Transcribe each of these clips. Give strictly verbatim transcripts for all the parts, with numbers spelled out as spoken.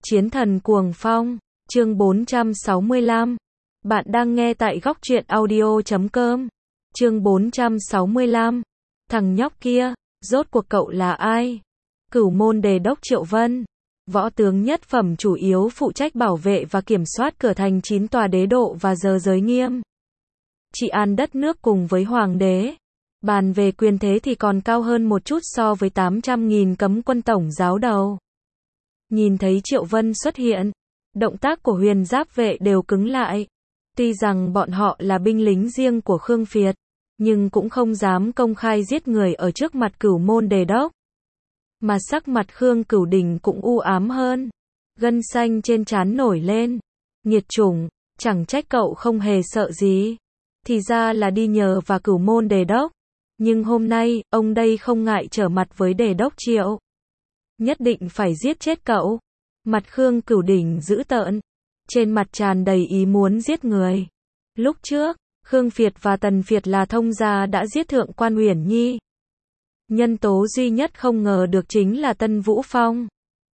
Chiến thần cuồng phong, chương bốn trăm sáu mươi lăm. Bạn đang nghe tại góc truyện audio chấm com. Chương bốn trăm sáu mươi lăm. Thằng nhóc kia, rốt cuộc cậu là ai? Cửu môn đề đốc Triệu Vân, võ tướng nhất phẩm chủ yếu phụ trách bảo vệ và kiểm soát cửa thành chín tòa đế độ và giờ giới nghiêm. Trị an đất nước cùng với hoàng đế. Bàn về quyền thế thì còn cao hơn một chút so với tám trăm nghìn cấm quân tổng giáo đầu. Nhìn thấy Triệu Vân xuất hiện, động tác của huyền giáp vệ đều cứng lại. Tuy rằng bọn họ là binh lính riêng của Khương Việt, nhưng cũng không dám công khai giết người ở trước mặt cửu môn đề đốc. Mà sắc mặt Khương Cửu Đình cũng u ám hơn. Gân xanh trên trán nổi lên. Nghiệt chủng, chẳng trách cậu không hề sợ gì. Thì ra là đi nhờ và cửu môn đề đốc. Nhưng hôm nay, ông đây không ngại trở mặt với đề đốc Triệu. Nhất định phải giết chết cậu. Mặt Khương Cửu Đình dữ tợn. Trên mặt tràn đầy ý muốn giết người. Lúc trước, Khương Việt và Tần Việt là thông gia đã giết thượng quan Uyển Nhi. Nhân tố duy nhất không ngờ được chính là Tân Vũ Phong.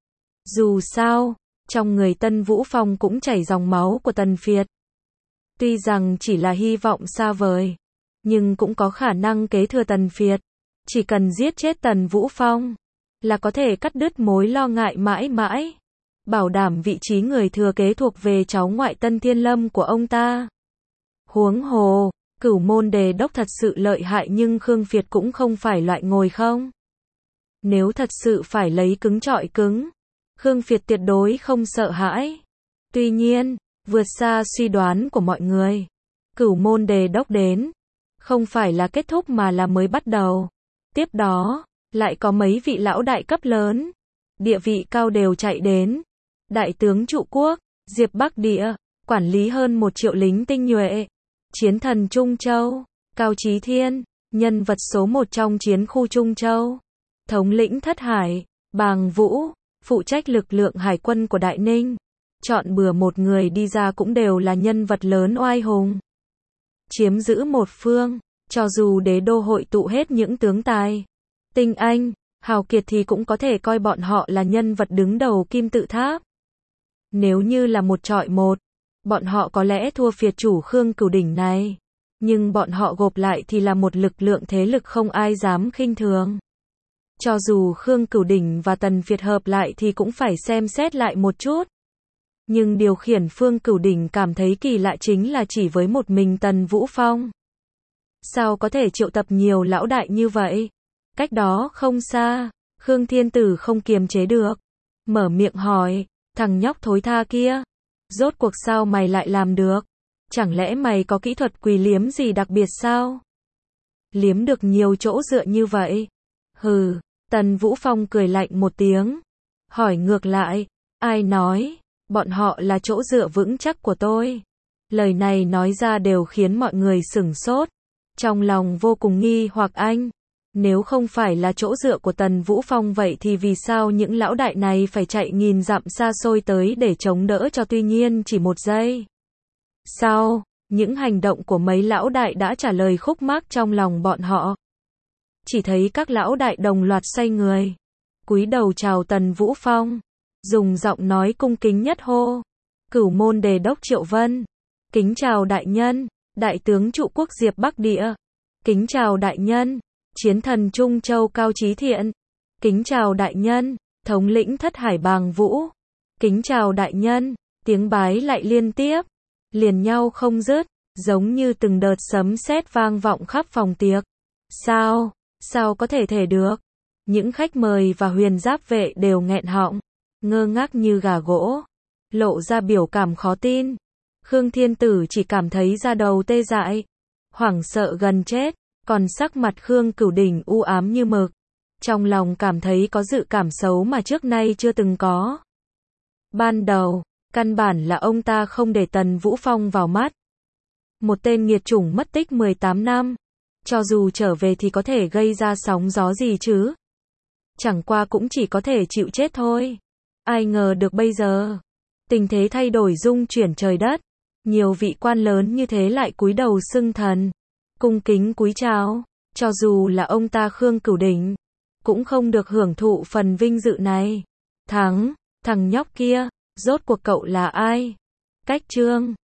Dù sao, trong người Tân Vũ Phong cũng chảy dòng máu của Tần Việt. Tuy rằng chỉ là hy vọng xa vời, nhưng cũng có khả năng kế thừa Tần Việt. Chỉ cần giết chết Tần Vũ Phong, là có thể cắt đứt mối lo ngại mãi mãi. Bảo đảm vị trí người thừa kế thuộc về cháu ngoại Tân Thiên Lâm của ông ta. Huống hồ, cửu môn đề đốc thật sự lợi hại nhưng Khương Việt cũng không phải loại ngồi không. Nếu thật sự phải lấy cứng trọi cứng, Khương Việt tuyệt đối không sợ hãi. Tuy nhiên, vượt xa suy đoán của mọi người, cửu môn đề đốc đến, không phải là kết thúc mà là mới bắt đầu. Tiếp đó, lại có mấy vị lão đại cấp lớn, địa vị cao đều chạy đến. Đại tướng Trụ Quốc, Diệp Bắc Địa, quản lý hơn một triệu lính tinh nhuệ. Chiến thần Trung Châu, Cao Chí Thiên, nhân vật số một trong chiến khu Trung Châu. Thống lĩnh Thất Hải, Bàng Vũ, phụ trách lực lượng hải quân của Đại Ninh. Chọn bừa một người đi ra cũng đều là nhân vật lớn oai hùng. Chiếm giữ một phương, cho dù đế đô hội tụ hết những tướng tài, tinh anh, hào kiệt thì cũng có thể coi bọn họ là nhân vật đứng đầu kim tự tháp. Nếu như là một chọi một, bọn họ có lẽ thua Việt chủ Khương Cửu Đình này. Nhưng bọn họ gộp lại thì là một lực lượng thế lực không ai dám khinh thường. Cho dù Khương Cửu Đình và Tần Việt hợp lại thì cũng phải xem xét lại một chút. Nhưng điều khiển Phương Cửu Đình cảm thấy kỳ lạ chính là chỉ với một mình Tần Vũ Phong. Sao có thể triệu tập nhiều lão đại như vậy? Cách đó không xa, Khương Thiên Tử không kiềm chế được. Mở miệng hỏi, thằng nhóc thối tha kia, rốt cuộc sao mày lại làm được? Chẳng lẽ mày có kỹ thuật quỳ liếm gì đặc biệt sao? Liếm được nhiều chỗ dựa như vậy? Hừ, Tần Vũ Phong cười lạnh một tiếng. Hỏi ngược lại, ai nói, bọn họ là chỗ dựa vững chắc của tôi? Lời này nói ra đều khiến mọi người sửng sốt. Trong lòng vô cùng nghi hoặc anh. Nếu không phải là chỗ dựa của Tần Vũ Phong vậy thì vì sao những lão đại này phải chạy nghìn dặm xa xôi tới để chống đỡ cho tuy nhiên chỉ một giây. Sau, những hành động của mấy lão đại đã trả lời khúc mắc trong lòng bọn họ. Chỉ thấy các lão đại đồng loạt xoay người, cúi đầu chào Tần Vũ Phong, dùng giọng nói cung kính nhất hô. Cửu môn đề đốc Triệu Vân, kính chào đại nhân. Đại tướng Trụ Quốc Diệp Bắc Địa, kính chào đại nhân. Chiến thần Trung Châu Cao Chí Thiện, kính chào đại nhân. Thống lĩnh Thất Hải Bàng Vũ, kính chào đại nhân. Tiếng bái lại liên tiếp, liền nhau không dứt, giống như từng đợt sấm sét vang vọng khắp phòng tiệc. Sao, sao có thể thể được? Những khách mời và huyền giáp vệ đều nghẹn họng, ngơ ngác như gà gỗ, lộ ra biểu cảm khó tin. Khương Thiên Tử chỉ cảm thấy da đầu tê dại, hoảng sợ gần chết, còn sắc mặt Khương Cửu Đình u ám như mực. Trong lòng cảm thấy có dự cảm xấu mà trước nay chưa từng có. Ban đầu, căn bản là ông ta không để Tần Vũ Phong vào mắt. Một tên nghiệt chủng mất tích mười tám năm, cho dù trở về thì có thể gây ra sóng gió gì chứ? Chẳng qua cũng chỉ có thể chịu chết thôi. Ai ngờ được bây giờ, tình thế thay đổi rung chuyển trời đất. Nhiều vị quan lớn như thế lại cúi đầu xưng thần, cung kính cúi chào. Cho dù là ông ta Khương Cửu Đình, cũng không được hưởng thụ phần vinh dự này. Thắng, thằng nhóc kia, Rốt cuộc cậu là ai? Cách chương